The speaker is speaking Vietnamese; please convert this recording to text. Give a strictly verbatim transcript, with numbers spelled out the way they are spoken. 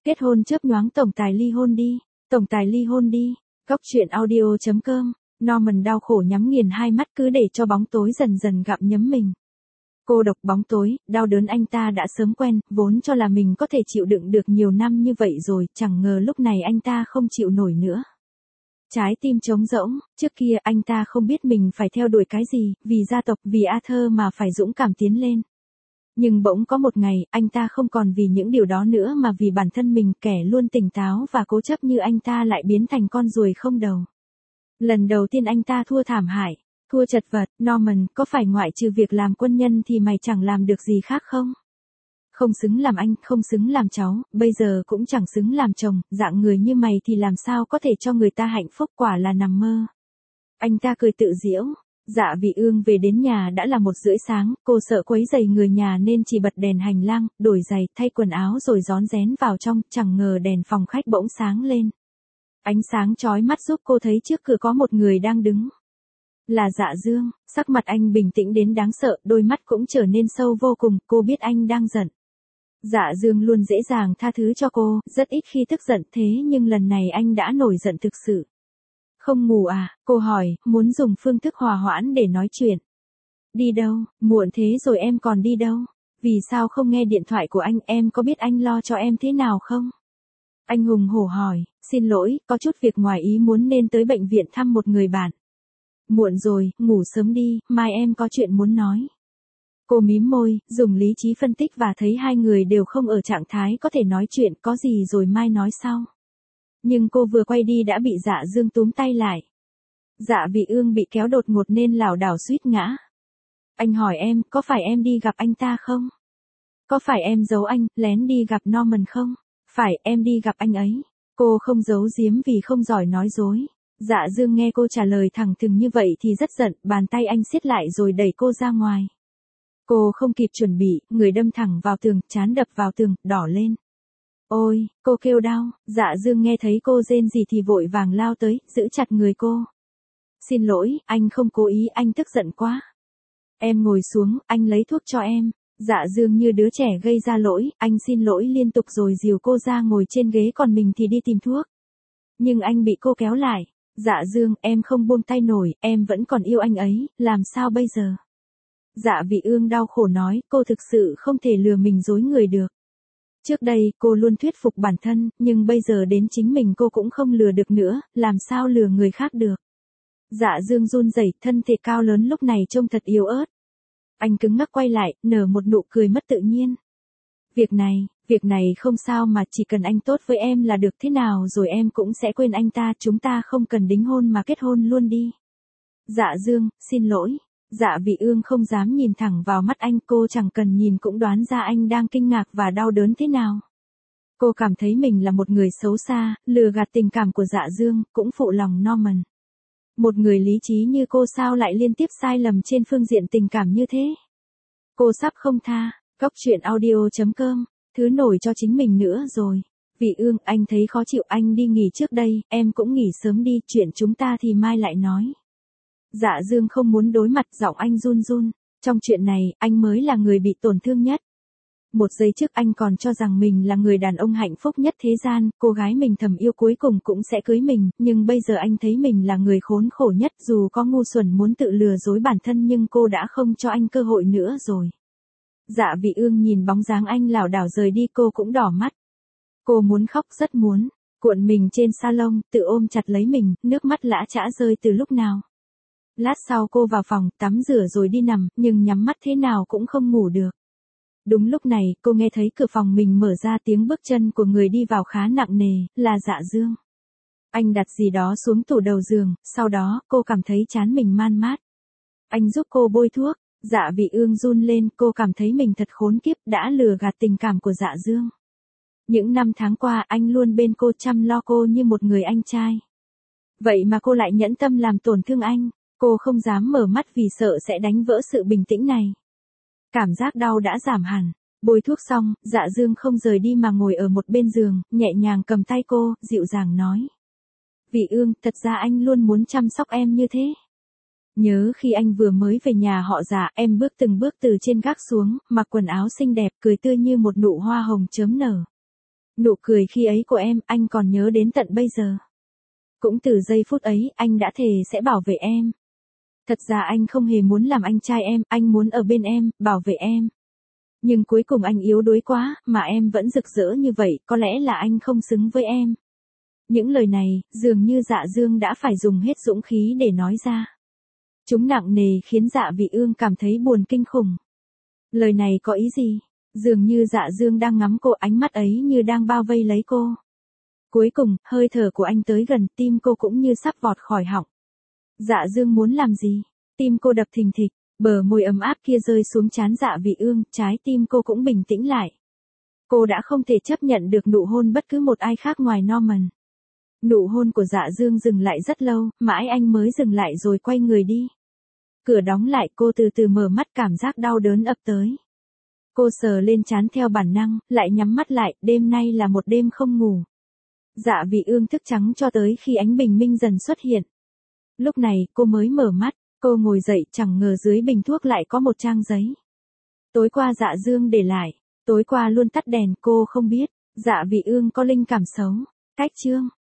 Kết hôn chớp nhoáng tổng tài ly hôn đi, tổng tài ly hôn đi. Góc truyện audio chấm com. Norman đau khổ nhắm nghiền hai mắt cứ để cho bóng tối dần dần gặm nhấm mình. Cô độc bóng tối, đau đớn anh ta đã sớm quen, vốn cho là mình có thể chịu đựng được nhiều năm như vậy rồi, chẳng ngờ lúc này anh ta không chịu nổi nữa. Trái tim trống rỗng, trước kia anh ta không biết mình phải theo đuổi cái gì, vì gia tộc, vì Arthur mà phải dũng cảm tiến lên. Nhưng bỗng có một ngày, anh ta không còn vì những điều đó nữa mà vì bản thân mình, kẻ luôn tỉnh táo và cố chấp như anh ta lại biến thành con ruồi không đầu. Lần đầu tiên anh ta thua thảm hại, thua chật vật. Norman, có phải ngoại trừ việc làm quân nhân thì mày chẳng làm được gì khác không? Không xứng làm anh, không xứng làm cháu, bây giờ cũng chẳng xứng làm chồng, dạng người như mày thì làm sao có thể cho người ta hạnh phúc, quả là nằm mơ. Anh ta cười tự giễu. Dạ Vị Ương về đến nhà đã là một rưỡi sáng, cô sợ quấy rầy người nhà nên chỉ bật đèn hành lang, đổi giày, thay quần áo rồi rón rén vào trong, chẳng ngờ đèn phòng khách bỗng sáng lên. Ánh sáng chói mắt giúp cô thấy trước cửa có một người đang đứng. Là Dạ Dương, sắc mặt anh bình tĩnh đến đáng sợ, đôi mắt cũng trở nên sâu vô cùng, cô biết anh đang giận. Dạ Dương luôn dễ dàng tha thứ cho cô, rất ít khi tức giận, thế nhưng lần này anh đã nổi giận thực sự. Không ngủ à, cô hỏi, muốn dùng phương thức hòa hoãn để nói chuyện. Đi đâu, muộn thế rồi em còn đi đâu? Vì sao không nghe điện thoại của anh, em có biết anh lo cho em thế nào không? Anh hùng hổ hỏi, xin lỗi, có chút việc ngoài ý muốn nên tới bệnh viện thăm một người bạn. Muộn rồi, ngủ sớm đi, mai em có chuyện muốn nói. Cô mím môi, dùng lý trí phân tích và thấy hai người đều không ở trạng thái có thể nói chuyện, có gì rồi mai nói sau. Nhưng cô vừa quay đi đã bị Dạ Dương túm tay lại. Dạ Vị Ương bị kéo đột ngột nên lảo đảo suýt ngã. Anh hỏi em, có phải em đi gặp anh ta không? Có phải em giấu anh, lén đi gặp Norman không? Phải, em đi gặp anh ấy. Cô không giấu giếm vì không giỏi nói dối. Dạ Dương nghe cô trả lời thẳng thừng như vậy thì rất giận, bàn tay anh siết lại rồi đẩy cô ra ngoài. Cô không kịp chuẩn bị, người đâm thẳng vào tường, trán đập vào tường, đỏ lên. Ôi, cô kêu đau. Dạ Dương nghe thấy cô rên gì thì vội vàng lao tới, giữ chặt người cô. Xin lỗi, anh không cố ý, anh tức giận quá. Em ngồi xuống, anh lấy thuốc cho em. Dạ Dương như đứa trẻ gây ra lỗi, anh xin lỗi liên tục rồi dìu cô ra ngồi trên ghế, còn mình thì đi tìm thuốc. Nhưng anh bị cô kéo lại. Dạ Dương, em không buông tay nổi, em vẫn còn yêu anh ấy, làm sao bây giờ? Dạ Vị Ương đau khổ nói, cô thực sự không thể lừa mình dối người được. Trước đây, cô luôn thuyết phục bản thân, nhưng bây giờ đến chính mình cô cũng không lừa được nữa, làm sao lừa người khác được. Dạ Dương run rẩy, thân thể cao lớn lúc này trông thật yếu ớt. Anh cứng ngắc quay lại, nở một nụ cười mất tự nhiên. Việc này, việc này không sao mà, chỉ cần anh tốt với em là được, thế nào rồi em cũng sẽ quên anh ta, chúng ta không cần đính hôn mà kết hôn luôn đi. Dạ Dương, xin lỗi. Dạ Vị Ương không dám nhìn thẳng vào mắt anh, cô chẳng cần nhìn cũng đoán ra anh đang kinh ngạc và đau đớn thế nào. Cô cảm thấy mình là một người xấu xa, lừa gạt tình cảm của Dạ Dương, cũng phụ lòng Norman. Một người lý trí như cô sao lại liên tiếp sai lầm trên phương diện tình cảm như thế? Cô sắp không tha. Góc truyện audio chấm com. Thứ nổi cho chính mình nữa rồi. Vị Ương, anh thấy khó chịu, anh đi nghỉ trước đây, em cũng nghỉ sớm đi, chuyện chúng ta thì mai lại nói. Dạ Dương không muốn đối mặt, giọng anh run run. Trong chuyện này, anh mới là người bị tổn thương nhất. Một giây trước anh còn cho rằng mình là người đàn ông hạnh phúc nhất thế gian, cô gái mình thầm yêu cuối cùng cũng sẽ cưới mình, nhưng bây giờ anh thấy mình là người khốn khổ nhất, dù có ngu xuẩn muốn tự lừa dối bản thân nhưng cô đã không cho anh cơ hội nữa rồi. Dạ Vị Ương nhìn bóng dáng anh lảo đảo rời đi, cô cũng đỏ mắt. Cô muốn khóc, rất muốn, cuộn mình trên salon, tự ôm chặt lấy mình, nước mắt lã chã rơi từ lúc nào. Lát sau cô vào phòng, tắm rửa rồi đi nằm, nhưng nhắm mắt thế nào cũng không ngủ được. Đúng lúc này, cô nghe thấy cửa phòng mình mở ra, tiếng bước chân của người đi vào khá nặng nề, là Dạ Dương. Anh đặt gì đó xuống tủ đầu giường, sau đó, cô cảm thấy trán mình man mát. Anh giúp cô bôi thuốc. Dạ Vị Ương run lên, cô cảm thấy mình thật khốn kiếp, đã lừa gạt tình cảm của Dạ Dương. Những năm tháng qua anh luôn bên cô, chăm lo cô như một người anh trai. Vậy mà cô lại nhẫn tâm làm tổn thương anh, cô không dám mở mắt vì sợ sẽ đánh vỡ sự bình tĩnh này. Cảm giác đau đã giảm hẳn, bôi thuốc xong, Dạ Dương không rời đi mà ngồi ở một bên giường, nhẹ nhàng cầm tay cô, dịu dàng nói. Vị Ương, thật ra anh luôn muốn chăm sóc em như thế. Nhớ khi anh vừa mới về nhà họ Dạ, em bước từng bước từ trên gác xuống, mặc quần áo xinh đẹp, cười tươi như một nụ hoa hồng chớm nở. Nụ cười khi ấy của em, anh còn nhớ đến tận bây giờ. Cũng từ giây phút ấy, anh đã thề sẽ bảo vệ em. Thật ra anh không hề muốn làm anh trai em, anh muốn ở bên em, bảo vệ em. Nhưng cuối cùng anh yếu đuối quá, mà em vẫn rực rỡ như vậy, có lẽ là anh không xứng với em. Những lời này, dường như Dạ Dương đã phải dùng hết dũng khí để nói ra. Chúng nặng nề khiến Dạ Vị Ương cảm thấy buồn kinh khủng. Lời này có ý gì? Dường như Dạ Dương đang ngắm cô, ánh mắt ấy như đang bao vây lấy cô. Cuối cùng, hơi thở của anh tới gần, tim cô cũng như sắp vọt khỏi họng. Dạ Dương muốn làm gì? Tim cô đập thình thịch, bờ môi ấm áp kia rơi xuống trán Dạ Vị Ương, trái tim cô cũng bình tĩnh lại. Cô đã không thể chấp nhận được nụ hôn bất cứ một ai khác ngoài Norman. Nụ hôn của Dạ Dương dừng lại rất lâu, mãi anh mới dừng lại rồi quay người đi. Cửa đóng lại, cô từ từ mở mắt, cảm giác đau đớn ập tới. Cô sờ lên trán theo bản năng, lại nhắm mắt lại, đêm nay là một đêm không ngủ. Dạ Vị Ương thức trắng cho tới khi ánh bình minh dần xuất hiện. Lúc này, cô mới mở mắt, cô ngồi dậy, chẳng ngờ dưới bình thuốc lại có một trang giấy. Tối qua Dạ Dương để lại, tối qua luôn tắt đèn, cô không biết, Dạ Vị Ương có linh cảm xấu. Cách chương